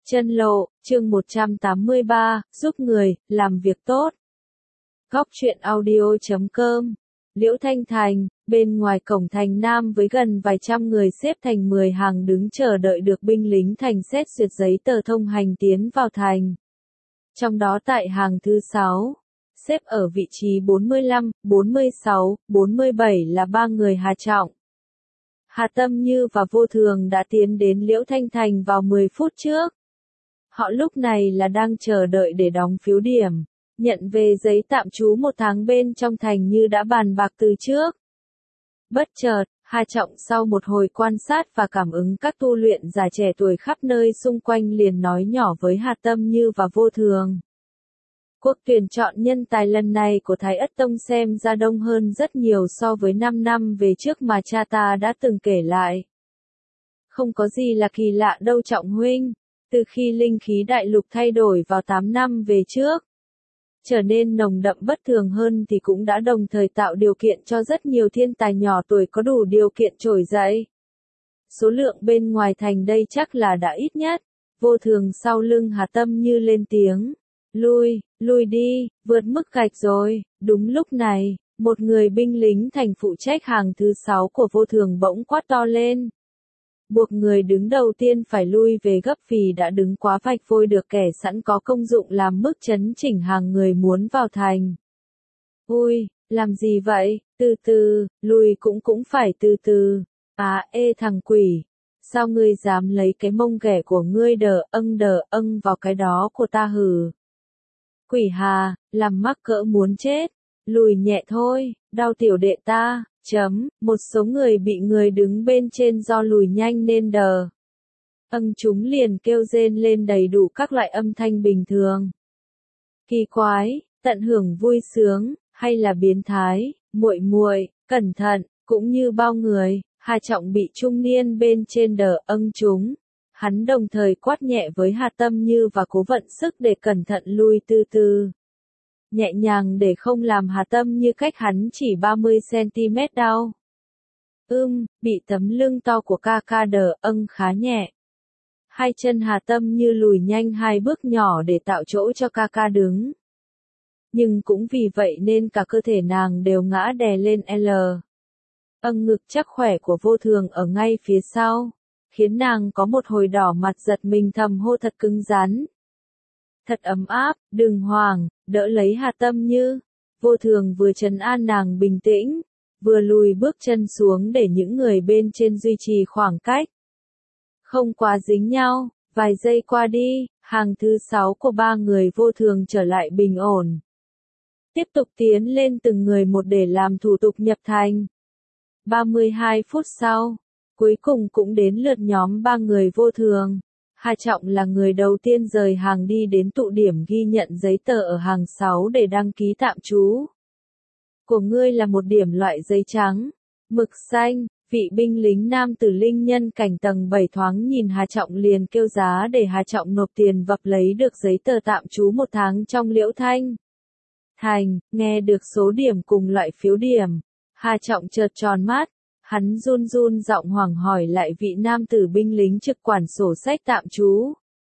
Chân lộ, chương 183, giúp người, làm việc tốt. Góc truyện audio.com. Liễu Thanh Thành, bên ngoài cổng thành Nam với gần vài trăm người xếp thành 10 hàng đứng chờ đợi được binh lính thành xét duyệt giấy tờ thông hành tiến vào thành. Trong đó tại hàng thứ 6, xếp ở vị trí 45, 46, 47 là 3 người Hà Trọng, Hà Tâm Như và Vô Thường đã tiến đến Liễu Thanh Thành vào 10 phút trước. Họ lúc này là đang chờ đợi để đóng phiếu điểm, nhận về giấy tạm trú 1 tháng bên trong thành như đã bàn bạc từ trước. Bất chợt, Hà Trọng sau một hồi quan sát và cảm ứng các tu luyện giả trẻ tuổi khắp nơi xung quanh liền nói nhỏ với Hà Tâm Như và Vô Thường. Cuộc tuyển chọn nhân tài lần này của Thái Ất Tông xem ra đông hơn rất nhiều so với 5 năm về trước mà cha ta đã từng kể lại. Không có gì là kỳ lạ đâu Trọng huynh. Từ khi linh khí đại lục thay đổi vào 8 năm về trước, trở nên nồng đậm bất thường hơn thì cũng đã đồng thời tạo điều kiện cho rất nhiều thiên tài nhỏ tuổi có đủ điều kiện trỗi dậy. Số lượng bên ngoài thành đây chắc là đã ít nhất. Vô Thường sau lưng Hà Tâm Như lên tiếng. Lui đi, vượt mức gạch rồi. Đúng lúc này, một người binh lính thành phụ trách hàng thứ 6 của Vô Thường bỗng quát to lên. Buộc người đứng đầu tiên phải lui về gấp vì đã đứng quá vạch vôi được kẻ sẵn có công dụng làm mức chấn chỉnh hàng người muốn vào thành. Ui, làm gì vậy, từ từ, lùi cũng phải từ từ. Ê thằng quỷ, sao ngươi dám lấy cái mông ghẻ của ngươi đờ âng vào cái đó của ta hử? Quỷ Hà, làm mắc cỡ muốn chết, lùi nhẹ thôi, đau tiểu đệ ta. Một số người bị người đứng bên trên do lùi nhanh nên đờ. Chúng liền kêu rên lên đầy đủ các loại âm thanh bình thường. Kỳ quái, tận hưởng vui sướng, hay là biến thái, muội, cẩn thận, cũng như bao người, Hà Trọng bị trung niên bên trên đờ chúng. Hắn đồng thời quát nhẹ với Hà Tâm Như và cố vận sức để cẩn thận lui từ từ. Nhẹ nhàng để không làm Hà Tâm Như cách hắn chỉ 30cm đau. Bị tấm lưng to của ca đờ khá nhẹ. Hai chân Hà Tâm Như lùi nhanh 2 bước nhỏ để tạo chỗ cho ca đứng. Nhưng cũng vì vậy nên cả cơ thể nàng đều ngã đè lên L. Ngực chắc khỏe của Vô Thường ở ngay phía sau, khiến nàng có một hồi đỏ mặt giật mình thầm hô thật cứng rắn. Thật ấm áp, đừng hoảng, đỡ lấy Hà Tâm Như. Vô Thường vừa trấn an nàng bình tĩnh, vừa lùi bước chân xuống để những người bên trên duy trì khoảng cách. Không quá dính nhau, vài giây qua đi, hàng thứ 6 của 3 người Vô Thường trở lại bình ổn. Tiếp tục tiến lên từng người một để làm thủ tục nhập thành. 32 phút sau, cuối cùng cũng đến lượt nhóm 3 người Vô Thường. Hà Trọng là người đầu tiên rời hàng đi đến tụ điểm ghi nhận giấy tờ ở hàng 6 để đăng ký tạm trú. Của ngươi là một điểm loại giấy trắng, mực xanh, vị binh lính nam tử linh nhân cảnh tầng 7 thoáng nhìn Hà Trọng liền kêu giá để Hà Trọng nộp tiền vập lấy được giấy tờ tạm trú 1 tháng trong Liễu Thanh Thành. Nghe được số điểm cùng loại phiếu điểm, Hà Trọng chợt tròn mắt. Hắn run giọng hoảng hỏi lại vị nam tử binh lính trực quản sổ sách tạm trú.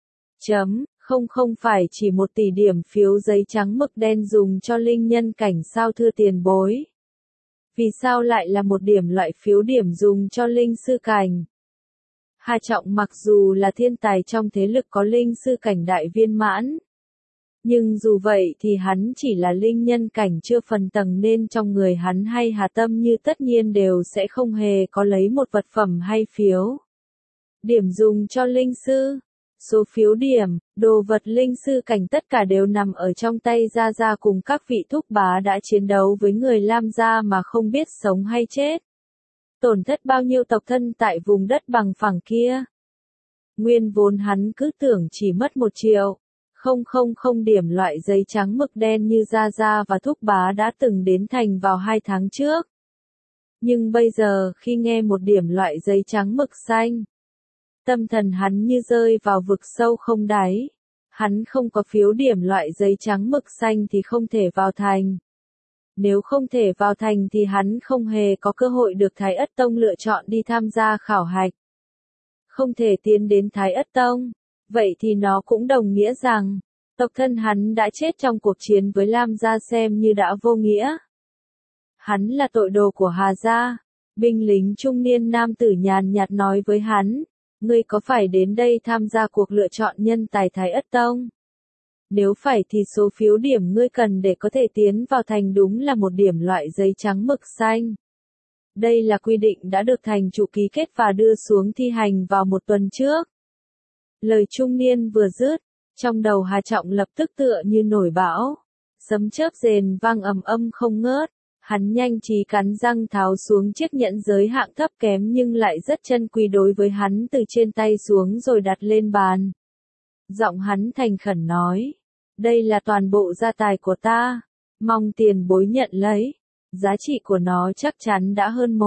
Không phải chỉ 1 tỷ điểm phiếu giấy trắng mực đen dùng cho linh nhân cảnh sao thưa tiền bối? Vì sao lại là 1 điểm loại phiếu điểm dùng cho linh sư cảnh? Hà Trọng mặc dù là thiên tài trong thế lực có linh sư cảnh đại viên mãn, nhưng dù vậy thì hắn chỉ là linh nhân cảnh chưa phần tầng nên trong người hắn hay Hà Tâm Như tất nhiên đều sẽ không hề có lấy một vật phẩm hay phiếu điểm dùng cho linh sư. Số phiếu điểm, đồ vật linh sư cảnh tất cả đều nằm ở trong tay Gia cùng các vị thúc bá đã chiến đấu với người Lam gia mà không biết sống hay chết. Tổn thất bao nhiêu tộc thân tại vùng đất bằng phẳng kia. Nguyên vốn hắn cứ tưởng chỉ mất 1 triệu. Không điểm loại giấy trắng mực đen như Gia và thúc bá đã từng đến thành vào 2 tháng trước. Nhưng bây giờ khi nghe 1 điểm loại giấy trắng mực xanh, tâm thần hắn như rơi vào vực sâu không đáy. Hắn không có phiếu điểm loại giấy trắng mực xanh thì không thể vào thành. Nếu không thể vào thành thì hắn không hề có cơ hội được Thái Ất Tông lựa chọn đi tham gia khảo hạch. Không thể tiến đến Thái Ất Tông. Vậy thì nó cũng đồng nghĩa rằng, tộc thân hắn đã chết trong cuộc chiến với Lam gia xem như đã vô nghĩa. Hắn là tội đồ của Hà gia. Binh lính trung niên nam tử nhàn nhạt nói với hắn, ngươi có phải đến đây tham gia cuộc lựa chọn nhân tài Thái Ất Tông? Nếu phải thì số phiếu điểm ngươi cần để có thể tiến vào thành đúng là một điểm loại giấy trắng mực xanh. Đây là quy định đã được thành chủ ký kết và đưa xuống thi hành vào một tuần trước. Lời trung niên vừa dứt, trong đầu Hà Trọng lập tức tựa như nổi bão. Sấm chớp rền vang ầm ầm không ngớt. Hắn nhanh trí cắn răng tháo xuống chiếc nhẫn giới hạng thấp kém nhưng lại rất chân quý đối với hắn từ trên tay xuống rồi đặt lên bàn. Giọng hắn thành khẩn nói, đây là toàn bộ gia tài của ta, mong tiền bối nhận lấy, giá trị của nó chắc chắn đã hơn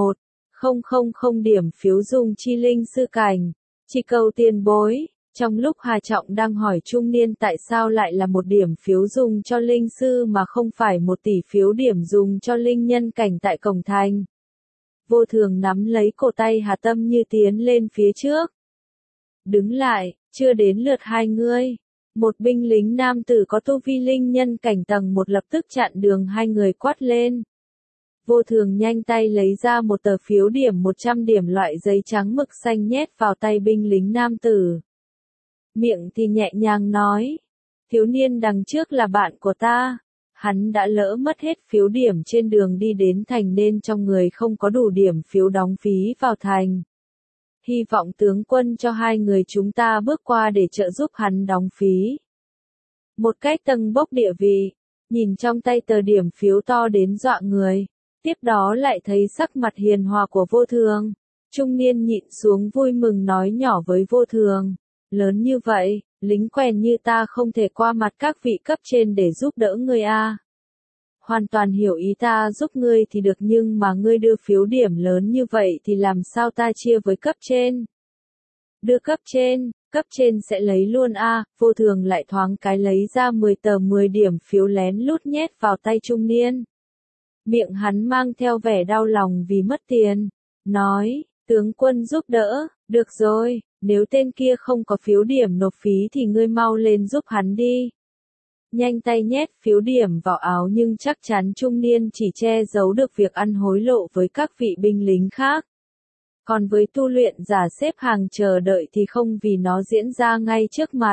1,000 điểm phiếu dùng chi linh sư cảnh, chỉ cầu tiền bối. Trong lúc Hà Trọng đang hỏi trung niên tại sao lại là 1 điểm phiếu dùng cho linh sư mà không phải 1 tỷ phiếu điểm dùng cho linh nhân cảnh tại cổng thành. Vô Thường nắm lấy cổ tay Hà Tâm Như tiến lên phía trước. Đứng lại, chưa đến lượt hai ngươi. Một binh lính nam tử có tu vi linh nhân cảnh tầng 1 lập tức chặn đường hai người quát lên. Vô Thường nhanh tay lấy ra một tờ phiếu điểm 100 điểm loại giấy trắng mực xanh nhét vào tay binh lính nam tử. Miệng thì nhẹ nhàng nói, thiếu niên đằng trước là bạn của ta, hắn đã lỡ mất hết phiếu điểm trên đường đi đến thành nên trong người không có đủ điểm phiếu đóng phí vào thành. Hy vọng tướng quân cho hai người chúng ta bước qua để trợ giúp hắn đóng phí. Một cách tâng bốc địa vị, nhìn trong tay tờ điểm phiếu to đến dọa người, tiếp đó lại thấy sắc mặt hiền hòa của Vô Thường. Trung niên nhịn xuống vui mừng nói nhỏ với Vô Thường. Lớn như vậy, lính quèn như ta không thể qua mặt các vị cấp trên để giúp đỡ ngươi a. Hoàn toàn hiểu ý ta giúp ngươi thì được nhưng mà ngươi đưa phiếu điểm lớn như vậy thì làm sao ta chia với cấp trên? Đưa cấp trên sẽ lấy luôn a. Vô Thường lại thoáng cái lấy ra 10 tờ 10 điểm phiếu lén lút nhét vào tay trung niên. Miệng hắn mang theo vẻ đau lòng vì mất tiền, nói, tướng quân giúp đỡ, được rồi. Nếu tên kia không có phiếu điểm nộp phí thì ngươi mau lên giúp hắn đi. Nhanh tay nhét phiếu điểm vào áo nhưng chắc chắn trung niên chỉ che giấu được việc ăn hối lộ với các vị binh lính khác. Còn với tu luyện giả xếp hàng chờ đợi thì không vì nó diễn ra ngay trước mặt.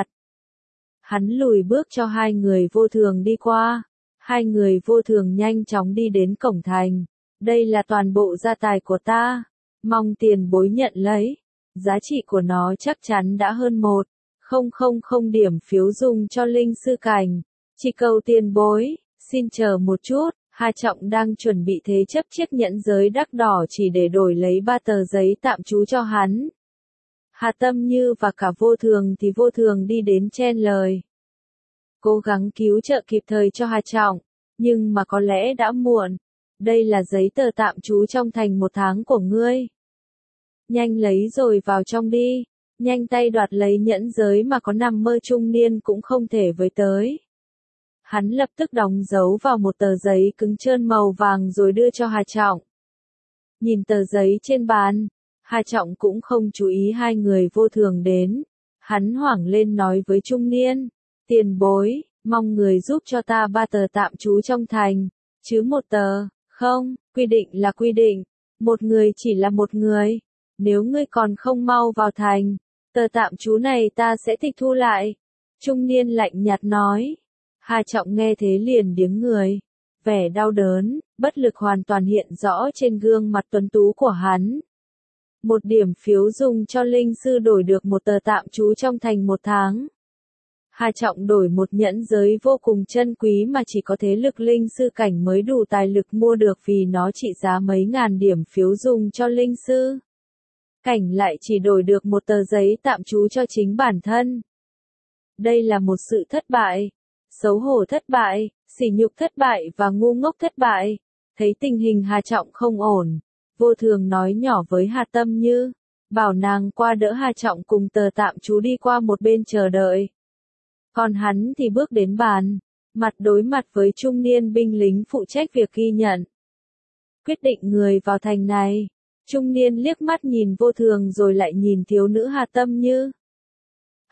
Hắn lùi bước cho hai người Vô Thường đi qua. Hai người Vô Thường nhanh chóng đi đến cổng thành. Đây là toàn bộ gia tài của ta. Mong tiền bối nhận lấy. Giá trị của nó chắc chắn đã hơn 1,000 điểm phiếu dùng cho linh sư cảnh. Chỉ cầu tiền bối, xin chờ một chút, Hà Trọng đang chuẩn bị thế chấp chiếc nhẫn giới đắt đỏ chỉ để đổi lấy 3 tờ giấy tạm trú cho hắn. Hà Tâm Như và cả Vô Thường thì Vô Thường đi đến chen lời. Cố gắng cứu trợ kịp thời cho Hà Trọng, nhưng mà có lẽ đã muộn. Đây là giấy tờ tạm trú trong thành 1 tháng của ngươi. Nhanh lấy rồi vào trong đi, nhanh tay đoạt lấy nhẫn giới mà có nằm mơ trung niên cũng không thể với tới. Hắn lập tức đóng dấu vào một tờ giấy cứng trơn màu vàng rồi đưa cho Hà Trọng. Nhìn tờ giấy trên bàn, Hà Trọng cũng không chú ý hai người Vô Thường đến. Hắn hoảng lên nói với trung niên, tiền bối, mong người giúp cho ta 3 tờ tạm trú trong thành, chứ 1 tờ, không, quy định là quy định, một người chỉ là một người. Nếu ngươi còn không mau vào thành, tờ tạm trú này ta sẽ tịch thu lại. Trung niên lạnh nhạt nói. Hà Trọng nghe thế liền điếng người. Vẻ đau đớn, bất lực hoàn toàn hiện rõ trên gương mặt tuấn tú của hắn. 1 điểm phiếu dùng cho linh sư đổi được 1 tờ tạm trú trong thành 1 tháng. Hà Trọng đổi một nhẫn giới vô cùng chân quý mà chỉ có thế lực linh sư cảnh mới đủ tài lực mua được vì nó trị giá mấy ngàn điểm phiếu dùng cho linh sư. Cảnh lại chỉ đổi được 1 tờ giấy tạm trú cho chính bản thân. Đây là một sự thất bại, xấu hổ thất bại, sỉ nhục thất bại và ngu ngốc thất bại. Thấy tình hình Hà Trọng không ổn, Vô Thường nói nhỏ với Hà Tâm Như, bảo nàng qua đỡ Hà Trọng cùng tờ tạm trú đi qua một bên chờ đợi. Còn hắn thì bước đến bàn, mặt đối mặt với trung niên binh lính phụ trách việc ghi nhận. Quyết định người vào thành này. Trung niên liếc mắt nhìn Vô Thường rồi lại nhìn thiếu nữ Hà Tâm Như.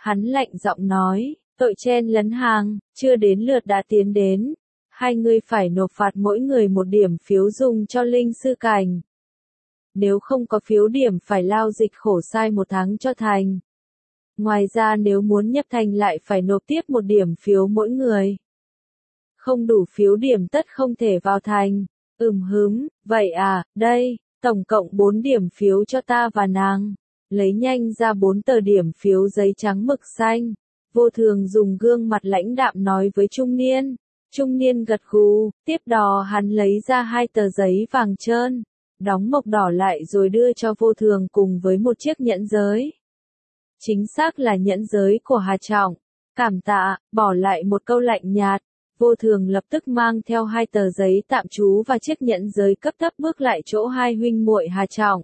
Hắn lạnh giọng nói, tội chen lấn hàng, chưa đến lượt đã tiến đến. Hai người phải nộp phạt mỗi người 1 điểm phiếu dùng cho linh sư cảnh. Nếu không có phiếu điểm phải lao dịch khổ sai 1 tháng cho thành. Ngoài ra nếu muốn nhập thành lại phải nộp tiếp 1 điểm phiếu mỗi người. Không đủ phiếu điểm tất không thể vào thành. Vậy à, đây, tổng cộng 4 điểm phiếu cho ta và nàng. Lấy nhanh ra 4 tờ điểm phiếu giấy trắng mực xanh. Vô Thường dùng gương mặt lãnh đạm nói với trung niên. Trung niên gật gù, tiếp đó hắn lấy ra 2 tờ giấy vàng trơn, đóng mộc đỏ lại rồi đưa cho Vô Thường cùng với một chiếc nhẫn giới. Chính xác là nhẫn giới của Hà Trọng. Cảm tạ, bỏ lại một câu lạnh nhạt. Vô Thường lập tức mang theo 2 tờ giấy tạm trú và chiếc nhẫn giới cấp thấp bước lại chỗ hai huynh muội Hà Trọng.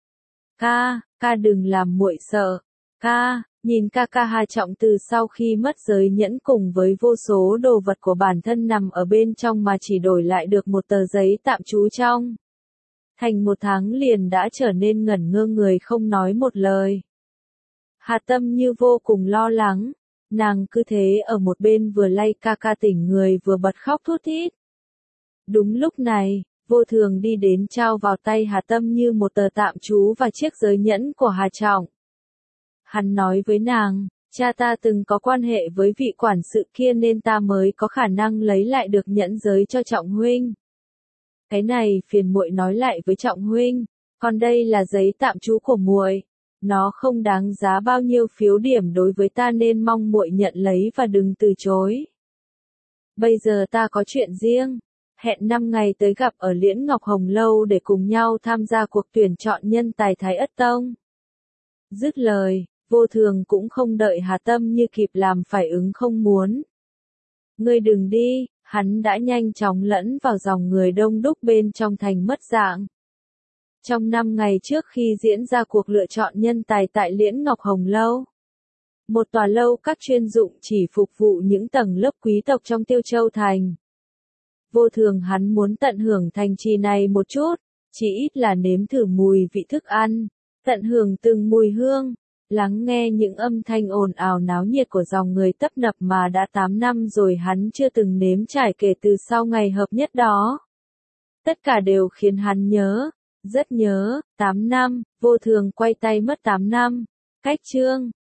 Ca đừng làm muội sợ. Nhìn ca Hà Trọng từ sau khi mất giới nhẫn cùng với vô số đồ vật của bản thân nằm ở bên trong mà chỉ đổi lại được một tờ giấy tạm trú trong. Thành 1 tháng liền đã trở nên ngẩn ngơ người không nói một lời. Hà Tâm Như vô cùng lo lắng. Nàng cứ thế ở một bên vừa lay ca tỉnh người vừa bật khóc thút thít. Đúng lúc này, Vô Thường đi đến trao vào tay Hà Tâm Như một tờ tạm trú và chiếc giới nhẫn của Hà Trọng. Hắn nói với nàng, cha ta từng có quan hệ với vị quản sự kia nên ta mới có khả năng lấy lại được nhẫn giới cho Trọng huynh. Cái này phiền muội nói lại với Trọng huynh, còn đây là giấy tạm trú của muội. Nó không đáng giá bao nhiêu phiếu điểm đối với ta nên mong muội nhận lấy và đừng từ chối. Bây giờ ta có chuyện riêng, hẹn 5 ngày tới gặp ở Liễn Ngọc Hồng Lâu để cùng nhau tham gia cuộc tuyển chọn nhân tài Thái Ất Tông. Dứt lời, Vô Thường cũng không đợi Hà Tâm Như kịp làm phải ứng không muốn. Ngươi đừng đi, hắn đã nhanh chóng lẫn vào dòng người đông đúc bên trong thành mất dạng. Trong 5 ngày trước khi diễn ra cuộc lựa chọn nhân tài tại Liễn Ngọc Hồng Lâu, một tòa lâu các chuyên dụng chỉ phục vụ những tầng lớp quý tộc trong Tiêu Châu Thành. Vô Thường hắn muốn tận hưởng thành trì này một chút, chỉ ít là nếm thử mùi vị thức ăn, tận hưởng từng mùi hương, lắng nghe những âm thanh ồn ào náo nhiệt của dòng người tấp nập mà đã 8 năm rồi hắn chưa từng nếm trải kể từ sau ngày hợp nhất đó. Tất cả đều khiến hắn nhớ, rất nhớ, 8 năm, Vô Thường quay tay mất 8 năm. Cách chương